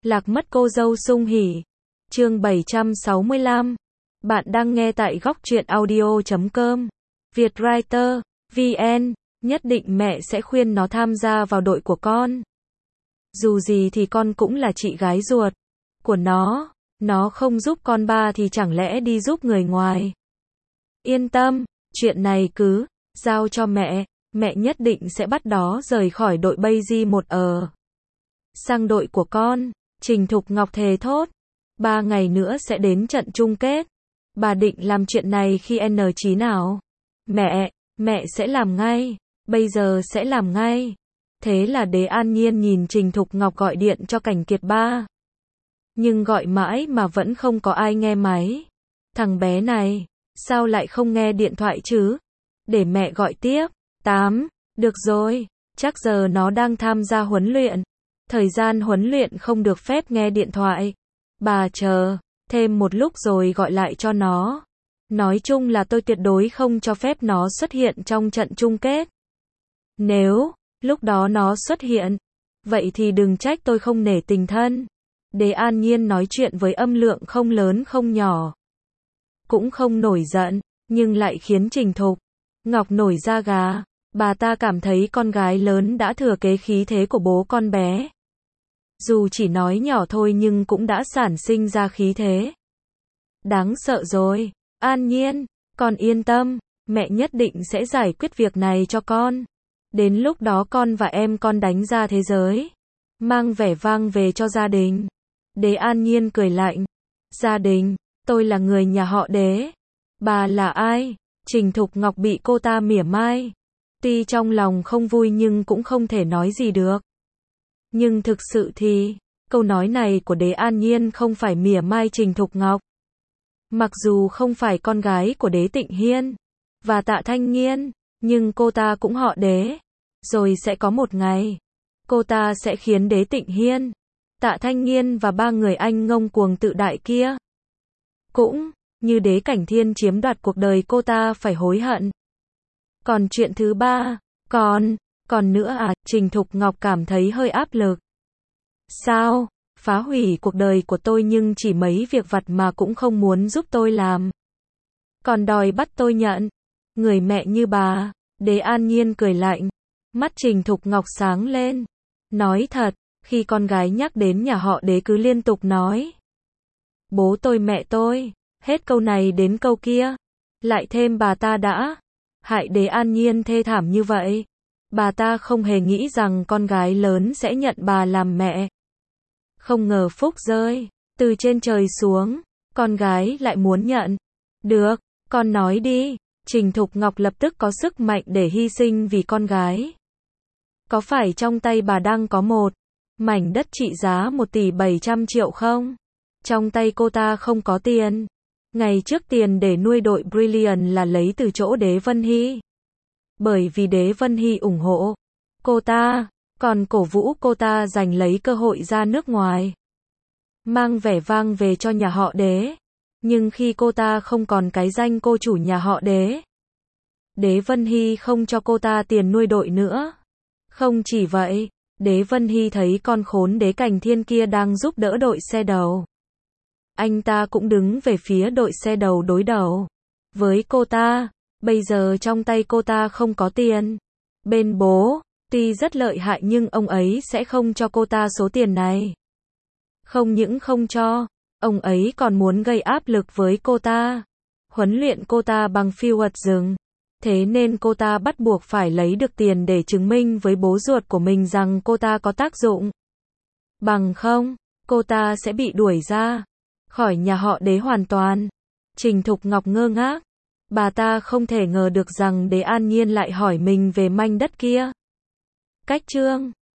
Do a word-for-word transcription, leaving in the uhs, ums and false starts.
Lạc mất cô dâu sung hỉ. Chương bảy trăm sáu mươi lăm. Bạn đang nghe tại góc truyện audio chấm com. Vietwriter, vê en, nhất định mẹ sẽ khuyên nó tham gia vào đội của con. Dù gì thì con cũng là chị gái ruột của nó, nó không giúp con ba thì chẳng lẽ đi giúp người ngoài. Yên tâm, chuyện này cứ giao cho mẹ, mẹ nhất định sẽ bắt đó rời khỏi đội Bazy một ở sang đội của con. Trình Thục Ngọc thề thốt, ba ngày nữa sẽ đến trận chung kết. Bà định làm chuyện này khi N chín nào? Mẹ, mẹ sẽ làm ngay, bây giờ sẽ làm ngay. Thế là Đế An Nhiên nhìn Trình Thục Ngọc gọi điện cho Cảnh Kiệt ba. Nhưng gọi mãi mà vẫn không có ai nghe máy. Thằng bé này, sao lại không nghe điện thoại chứ? Để mẹ gọi tiếp. tám. Được rồi, chắc giờ nó đang tham gia huấn luyện. Thời gian huấn luyện không được phép nghe điện thoại. Bà chờ thêm một lúc rồi gọi lại cho nó. Nói chung là tôi tuyệt đối không cho phép nó xuất hiện trong trận chung kết. Nếu lúc đó nó xuất hiện, vậy thì đừng trách tôi không nể tình thân. Đế An Nhiên nói chuyện với âm lượng không lớn không nhỏ. Cũng không nổi giận, nhưng lại khiến Trình Thục Ngọc nổi da gà. Bà ta cảm thấy con gái lớn đã thừa kế khí thế của bố con bé. Dù chỉ nói nhỏ thôi nhưng cũng đã sản sinh ra khí thế. Đáng sợ rồi. An Nhiên, con yên tâm, mẹ nhất định sẽ giải quyết việc này cho con. Đến lúc đó con và em con đánh ra thế giới, mang vẻ vang về cho gia đình. Đế An Nhiên cười lạnh. Gia đình, tôi là người nhà họ Đế. Bà là ai? Trình Thục Ngọc bị cô ta mỉa mai. Tuy trong lòng không vui nhưng cũng không thể nói gì được. Nhưng thực sự thì, câu nói này của Đế An Nhiên không phải mỉa mai Trình Thục Ngọc. Mặc dù không phải con gái của Đế Tịnh Hiên và Tạ Thanh Nghiên, nhưng cô ta cũng họ Đế. Rồi sẽ có một ngày, cô ta sẽ khiến Đế Tịnh Hiên, Tạ Thanh Nghiên và ba người anh ngông cuồng tự đại kia, cũng như Đế Cảnh Thiên chiếm đoạt cuộc đời cô ta phải hối hận. Còn chuyện thứ ba, còn, còn nữa à, Trình Thục Ngọc cảm thấy hơi áp lực. Sao? Phá hủy cuộc đời của tôi nhưng chỉ mấy việc vặt mà cũng không muốn giúp tôi làm. Còn đòi bắt tôi nhận. Người mẹ như bà. Đế An Nhiên cười lạnh. Mắt Trình Thục Ngọc sáng lên. Nói thật, khi con gái nhắc đến nhà họ Đế cứ liên tục nói bố tôi mẹ tôi, hết câu này đến câu kia. Lại thêm bà ta đã hại Đế An Nhiên thê thảm như vậy. Bà ta không hề nghĩ rằng con gái lớn sẽ nhận bà làm mẹ. Không ngờ phúc rơi từ trên trời xuống, con gái lại muốn nhận. Được, con nói đi. Trình Thục Ngọc lập tức có sức mạnh để hy sinh vì con gái. Có phải trong tay bà đang có một mảnh đất trị giá một tỷ bảy trăm triệu không? Trong tay cô ta không có tiền. Ngày trước tiền để nuôi đội Brilliant là lấy từ chỗ Đế Vân Hy. Bởi vì Đế Vân Hy ủng hộ cô ta, còn cổ vũ cô ta giành lấy cơ hội ra nước ngoài, mang vẻ vang về cho nhà họ Đế. Nhưng khi cô ta không còn cái danh cô chủ nhà họ Đế, Đế Vân Hy không cho cô ta tiền nuôi đội nữa. Không chỉ vậy, Đế Vân Hy thấy con khốn Đế Cảnh Thiên kia đang giúp đỡ đội xe đầu. Anh ta cũng đứng về phía đội xe đầu đối đầu với cô ta. Bây giờ trong tay cô ta không có tiền. Bên bố, tuy rất lợi hại nhưng ông ấy sẽ không cho cô ta số tiền này. Không những không cho, ông ấy còn muốn gây áp lực với cô ta. Huấn luyện cô ta bằng phiêu vật rừng. Thế nên cô ta bắt buộc phải lấy được tiền để chứng minh với bố ruột của mình rằng cô ta có tác dụng. Bằng không, cô ta sẽ bị đuổi ra khỏi nhà họ Đế hoàn toàn. Trình Thục Ngọc ngơ ngác. Bà ta không thể ngờ được rằng Đế An Nhiên lại hỏi mình về mảnh đất kia. Cách chương